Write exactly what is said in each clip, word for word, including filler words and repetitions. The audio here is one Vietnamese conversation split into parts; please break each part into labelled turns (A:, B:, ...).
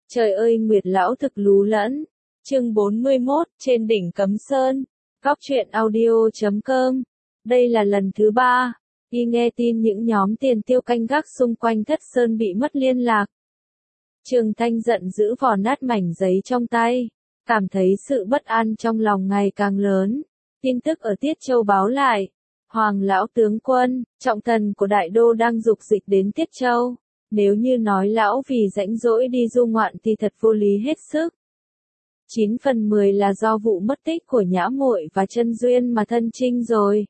A: Trời ơi Nguyệt lão thực lú lẫn. Chương bốn mươi mốt, trên đỉnh Cấm Sơn. Góc truyện audio chấm com. Đây là lần thứ ba, y nghe tin những nhóm tiền tiêu canh gác xung quanh Thất Sơn bị mất liên lạc. Trường Thanh giận dữ vò nát mảnh giấy trong tay, cảm thấy sự bất an trong lòng ngày càng lớn. Tin tức ở Tiết Châu báo lại, Hoàng lão tướng quân, trọng thần của Đại Đô đang dục dịch đến Tiết Châu. Nếu như nói lão vì rãnh rỗi đi du ngoạn thì thật vô lý hết sức. Chín phần mười là do vụ mất tích của Nhã Muội và Chân Duyên mà thân trinh rồi.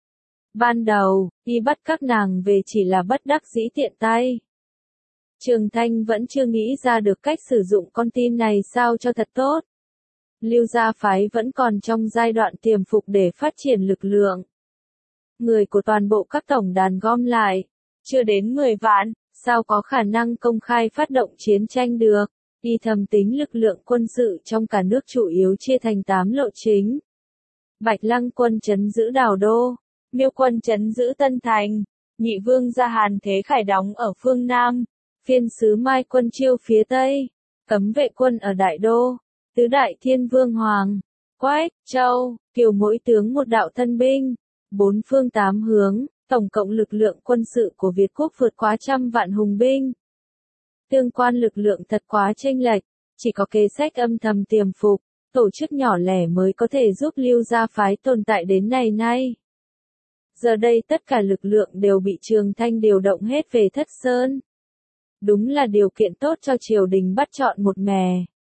A: Ban đầu, y bắt các nàng về chỉ là bất đắc dĩ tiện tay. Trường Thanh vẫn chưa nghĩ ra được cách sử dụng con tin này sao cho thật tốt. Lưu gia phái vẫn còn trong giai đoạn tiềm phục để phát triển lực lượng. Người của toàn bộ các tổng đàn gom lại, chưa đến mười vạn, sao có khả năng công khai phát động chiến tranh được. Y thầm tính lực lượng quân sự trong cả nước chủ yếu chia thành tám lộ chính. Bạch Lăng quân trấn giữ Đào Đô, Miêu quân trấn giữ Tân Thành, Nhị vương gia Hàn Thế Khải đóng ở phương Nam, Phiên sứ Mai quân chiêu phía Tây, Cấm vệ quân ở Đại Đô, Tứ đại thiên vương Hoàng, Quách, Châu, Kiều mỗi tướng một đạo thân binh, bốn phương tám hướng, tổng cộng lực lượng quân sự của Việt quốc vượt quá trăm vạn hùng binh. Tương quan lực lượng thật quá chênh lệch, chỉ có kế sách âm thầm tiềm phục, tổ chức nhỏ lẻ mới có thể giúp Lưu gia phái tồn tại đến ngày nay. Giờ đây tất cả lực lượng đều bị Trường Thanh điều động hết về Thất Sơn. Đúng là điều kiện tốt cho triều đình bắt chọn một mè.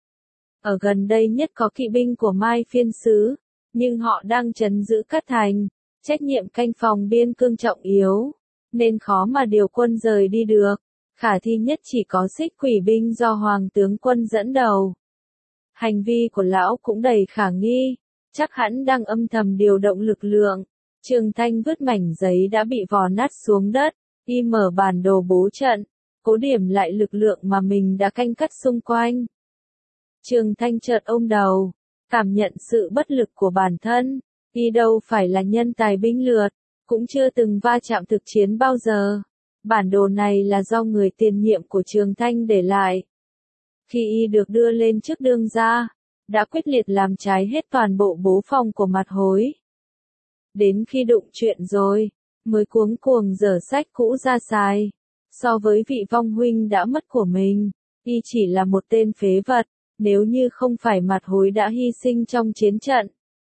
A: Ở gần đây nhất có kỵ binh của Mai phiên sứ, nhưng họ đang trấn giữ Cát Thành, trách nhiệm canh phòng biên cương trọng yếu, nên khó mà điều quân rời đi được. Khả thi nhất chỉ có Xích Quỷ binh do Hoàng tướng quân dẫn đầu. Hành vi của lão cũng đầy khả nghi, chắc hắn đang âm thầm điều động lực lượng. Trường Thanh vứt mảnh giấy đã bị vò nát xuống đất, y mở bản đồ bố trận, cố điểm lại lực lượng mà mình đã canh cắt xung quanh. Trường Thanh chợt ôm đầu, cảm nhận sự bất lực của bản thân, y đâu phải là nhân tài binh lược, cũng chưa từng va chạm thực chiến bao giờ. Bản đồ này là do người tiền nhiệm của Trường Thanh để lại. Khi y được đưa lên trước đương gia, đã quyết liệt làm trái hết toàn bộ bố phòng của Mặt Hối. Đến khi đụng chuyện rồi, mới cuống cuồng dở sách cũ ra xài. So với vị vong huynh đã mất của mình, y chỉ là một tên phế vật, nếu như không phải Mặt Hối đã hy sinh trong chiến trận.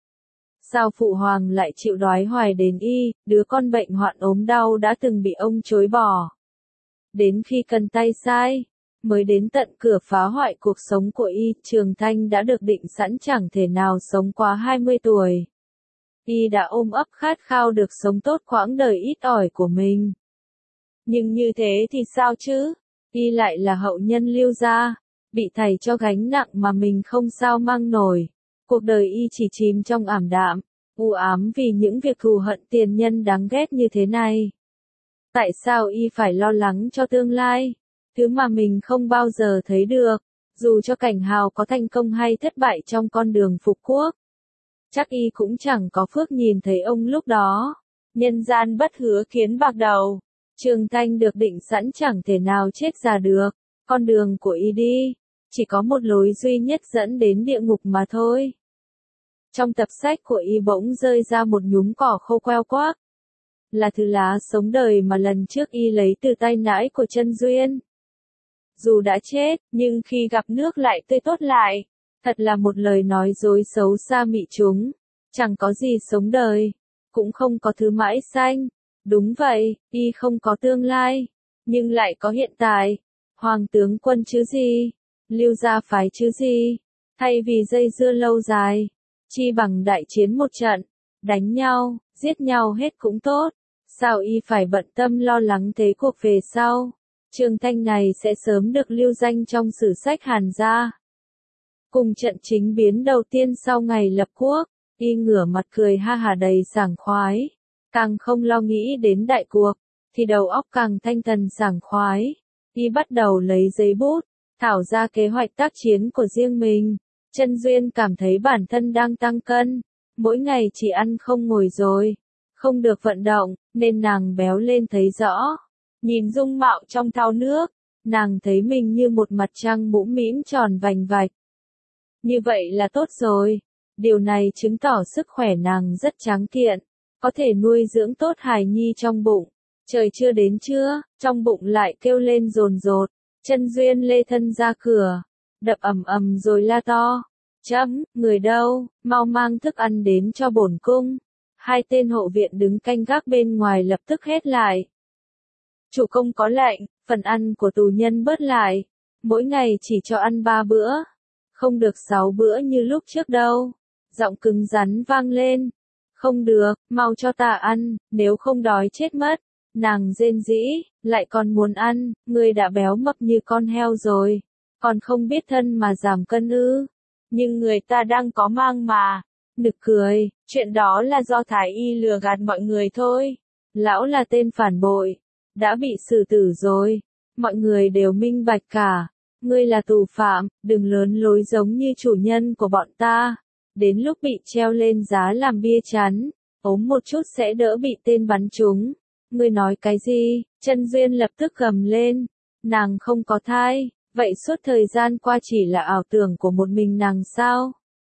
A: Sao phụ hoàng lại chịu đói hoài đến y, đứa con bệnh hoạn ốm đau đã từng bị ông chối bỏ. Đến khi cần tay sai, mới đến tận cửa phá hoại cuộc sống của y, Trường Thanh đã được định sẵn chẳng thể nào sống quá hai mươi tuổi. Y đã ôm ấp khát khao được sống tốt quãng đời ít ỏi của mình. Nhưng như thế thì sao chứ? Y lại là hậu nhân Lưu gia, bị thầy cho gánh nặng mà mình không sao mang nổi. Cuộc đời y chỉ chìm trong ảm đạm, u ám vì những việc thù hận tiền nhân đáng ghét như thế này. Tại sao y phải lo lắng cho tương lai, thứ mà mình không bao giờ thấy được, dù cho Cảnh Hào có thành công hay thất bại trong con đường phục quốc. Chắc y cũng chẳng có phước nhìn thấy ông lúc đó. Nhân gian bất hứa kiến bạc đầu, Trường Thanh được định sẵn chẳng thể nào chết già được, con đường của y đi, chỉ có một lối duy nhất dẫn đến địa ngục mà thôi. Trong tập sách của y bỗng rơi ra một nhúm cỏ khô queo quác. Là thứ lá sống đời mà lần trước y lấy từ tay nãi của Chân Duyên. Dù đã chết, nhưng khi gặp nước lại tươi tốt lại. Thật là một lời nói dối xấu xa mị chúng. Chẳng có gì sống đời, cũng không có thứ mãi xanh. Đúng vậy, y không có tương lai, nhưng lại có hiện tại. Hoàng tướng quân chứ gì? Lưu gia phái chứ gì? Thay vì dây dưa lâu dài, chi bằng đại chiến một trận, đánh nhau, giết nhau hết cũng tốt. Sao y phải bận tâm lo lắng thế cuộc về sau? Trường Thanh này sẽ sớm được lưu danh trong sử sách Hàn gia. Cùng trận chính biến đầu tiên sau ngày lập quốc, y ngửa mặt cười ha hả đầy sảng khoái. Càng không lo nghĩ đến đại cuộc, thì đầu óc càng thanh thần sảng khoái. Y bắt đầu lấy giấy bút, thảo ra kế hoạch tác chiến của riêng mình. Chân Duyên cảm thấy bản thân đang tăng cân, mỗi ngày chỉ ăn không ngồi rồi, không được vận động, nên nàng béo lên thấy rõ. Nhìn dung mạo trong thau nước, Nàng thấy mình như một mặt trăng mũm mĩm tròn vành vạch. Như vậy là tốt rồi. Điều này chứng tỏ sức khỏe nàng rất tráng kiện, có thể nuôi dưỡng tốt hài nhi trong bụng. Trời chưa đến trưa, trong bụng lại kêu lên rồn rột. Chân Duyên lê thân ra cửa, đập ầm ầm rồi la to. Chấm, người đâu, mau mang thức ăn đến cho bổn cung. Hai tên hộ viện đứng canh gác bên ngoài lập tức hét lại. Chủ công có lệnh, phần ăn của tù nhân bớt lại. Mỗi ngày chỉ cho ăn ba bữa. Không được sáu bữa như lúc trước đâu. Giọng cứng rắn vang lên. Không được, mau cho ta ăn, nếu không đói chết mất. Nàng rên rỉ, lại còn muốn ăn, người đã béo mập như con heo rồi. Còn không biết thân mà giảm cân ư. Nhưng người ta đang có mang mà. Nực cười, chuyện đó là do Thái Y lừa gạt mọi người thôi. Lão là tên phản bội, đã bị xử tử rồi. Mọi người đều minh bạch cả. Ngươi là tù phạm, đừng lớn lối giống như chủ nhân của bọn ta. Đến lúc bị treo lên giá làm bia chắn, ốm một chút sẽ đỡ bị tên bắn trúng. Ngươi nói cái gì? Chân Duyên lập tức gầm lên. Nàng không có thai, vậy suốt thời gian qua chỉ là ảo tưởng của một mình nàng sao?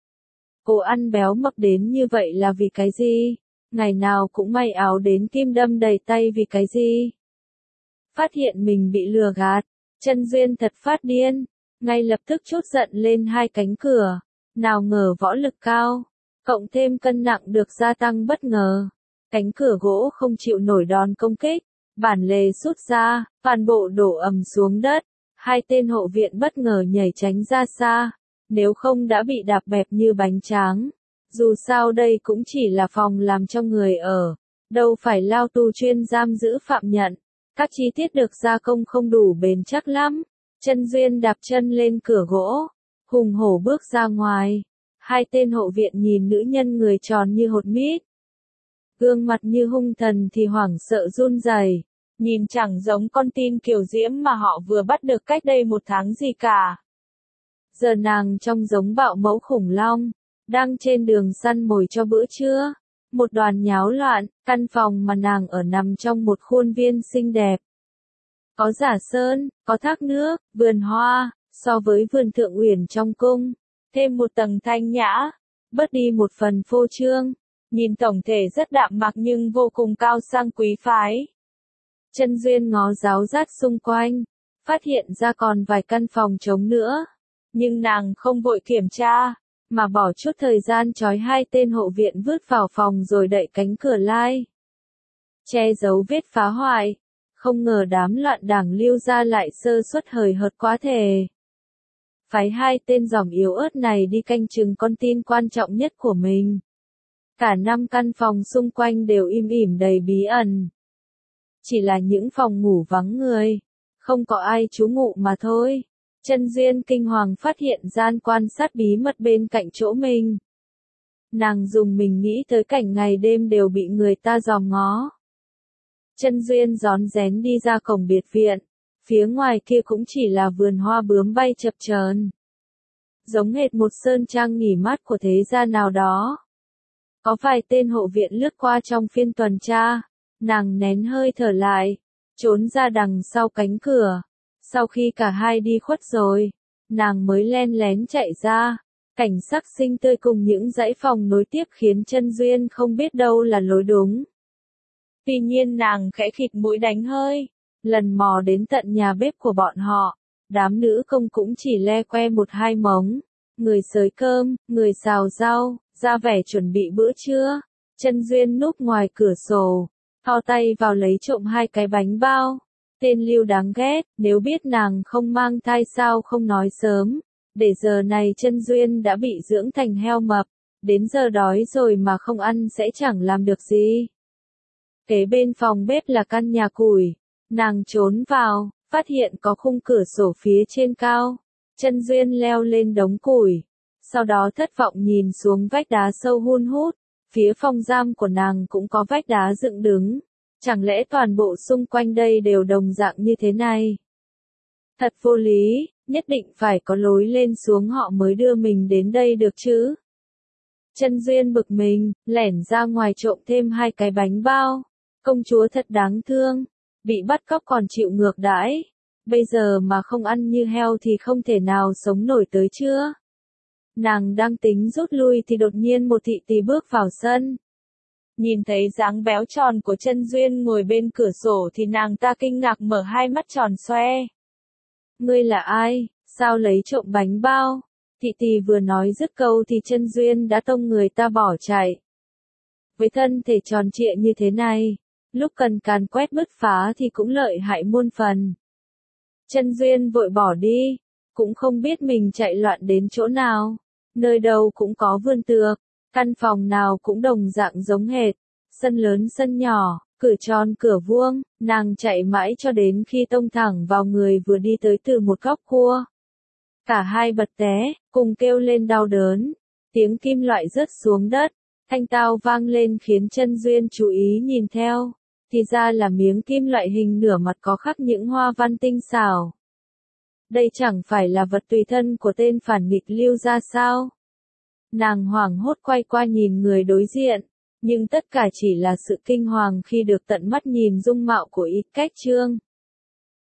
A: Cô ăn béo mập đến như vậy là vì cái gì? Ngày nào cũng may áo đến kim đâm đầy tay vì cái gì? Phát hiện mình bị lừa gạt, Chân Duyên thật phát điên, ngay lập tức trút giận lên hai cánh cửa. Nào ngờ võ lực cao, cộng thêm cân nặng được gia tăng bất ngờ. Cánh cửa gỗ không chịu nổi đòn công kích, bản lề rút ra, toàn bộ đổ ầm xuống đất. Hai tên hộ viện bất ngờ nhảy tránh ra xa, nếu không đã bị đạp bẹp như bánh tráng. Dù sao đây cũng chỉ là phòng làm cho người ở, đâu phải lao tù chuyên giam giữ phạm nhân. Các chi tiết được gia công không đủ bền chắc lắm. Chân Duyên đạp chân lên cửa gỗ, hùng hổ bước ra ngoài. Hai tên hộ viện nhìn nữ nhân người tròn như hột mít, gương mặt như hung thần thì hoảng sợ run rẩy, nhìn chẳng giống con tin kiều diễm mà họ vừa bắt được cách đây một tháng gì cả. Giờ nàng trông giống bạo mẫu khủng long, đang trên đường săn mồi cho bữa trưa. Một đoàn nháo loạn, căn phòng mà nàng ở nằm trong một khuôn viên xinh đẹp. Có giả sơn, có thác nước, vườn hoa, so với vườn thượng uyển trong cung, thêm một tầng thanh nhã, bớt đi một phần phô trương. Nhìn tổng thể rất đạm mạc nhưng vô cùng cao sang quý phái. Chân Duyên ngó giáo giác xung quanh, phát hiện ra còn vài căn phòng trống nữa. Nhưng nàng không vội kiểm tra, mà bỏ chút thời gian trói hai tên hộ viện vứt vào phòng rồi đậy cánh cửa lai. Che giấu vết phá hoại, không ngờ đám loạn đảng lưu ra lại sơ suất hời hợt quá thể. Phái hai tên giỏm yếu ớt này đi canh chừng con tin quan trọng nhất của mình. Cả năm căn phòng xung quanh đều im ỉm đầy bí ẩn. Chỉ là những phòng ngủ vắng người, không có ai trú ngụ mà thôi. Chân Duyên kinh hoàng phát hiện gian quan sát bí mật bên cạnh chỗ mình. Nàng dùng mình nghĩ tới cảnh ngày đêm đều bị người ta dòm ngó. Chân Duyên rón rén đi ra cổng biệt viện, phía ngoài kia cũng chỉ là vườn hoa bướm bay chập chờn, giống hệt một sơn trang nghỉ mát của thế gia nào đó. Có vài tên hộ viện lướt qua trong phiên tuần tra, nàng nén hơi thở lại, trốn ra đằng sau cánh cửa. Sau khi cả hai đi khuất rồi, nàng mới len lén chạy ra. Cảnh sắc xinh tươi cùng những dãy phòng nối tiếp khiến Chân Duyên không biết đâu là lối đúng. Tuy nhiên nàng khẽ khịt mũi đánh hơi, lần mò đến tận nhà bếp của bọn họ. Đám nữ công cũng chỉ le que một hai mống, người xới cơm, người xào rau, ra vẻ chuẩn bị bữa trưa. Chân Duyên núp ngoài cửa sổ, thò tay vào lấy trộm hai cái bánh bao. Tên Lưu đáng ghét, nếu biết nàng không mang thai sao không nói sớm. Để giờ này Chân Duyên đã bị dưỡng thành heo mập, đến giờ đói rồi mà không ăn sẽ chẳng làm được gì. Kế bên phòng bếp là căn nhà củi, nàng trốn vào, phát hiện có khung cửa sổ phía trên cao. Chân Duyên leo lên đống củi, sau đó thất vọng nhìn xuống vách đá sâu hun hút, phía phòng giam của nàng cũng có vách đá dựng đứng. Chẳng lẽ toàn bộ xung quanh đây đều đồng dạng như thế này? Thật vô lý, nhất định phải có lối lên xuống họ mới đưa mình đến đây được chứ. Chân Duyên bực mình, lẻn ra ngoài trộm thêm hai cái bánh bao. Công chúa thật đáng thương, bị bắt cóc còn chịu ngược đãi. Bây giờ mà không ăn như heo thì không thể nào sống nổi tới trưa. Nàng đang tính rút lui thì đột nhiên một thị tỳ bước vào sân. Nhìn thấy dáng béo tròn của Chân Duyên ngồi bên cửa sổ thì nàng ta kinh ngạc mở hai mắt tròn xoe. Ngươi là ai, sao lấy trộm bánh bao? Thị tỳ vừa nói dứt câu thì Chân Duyên đã tông người ta bỏ chạy. Với thân thể tròn trịa như thế này, lúc cần càn quét bứt phá thì cũng lợi hại muôn phần. Chân Duyên vội bỏ đi, cũng không biết mình chạy loạn đến chỗ nào, nơi đâu cũng có vườn tược, căn phòng nào cũng đồng dạng giống hệt, sân lớn sân nhỏ, cửa tròn cửa vuông, nàng chạy mãi cho đến khi tông thẳng vào người vừa đi tới từ một góc cua. Cả hai bật té, cùng kêu lên đau đớn, tiếng kim loại rớt xuống đất, thanh tao vang lên khiến Chân Duyên chú ý nhìn theo, thì ra là miếng kim loại hình nửa mặt có khắc những hoa văn tinh xảo. Đây chẳng phải là vật tùy thân của tên phản nghịch Lưu gia sao? Nàng hoảng hốt quay qua nhìn người đối diện, nhưng tất cả chỉ là sự kinh hoàng khi được tận mắt nhìn dung mạo của Y Cách Trương.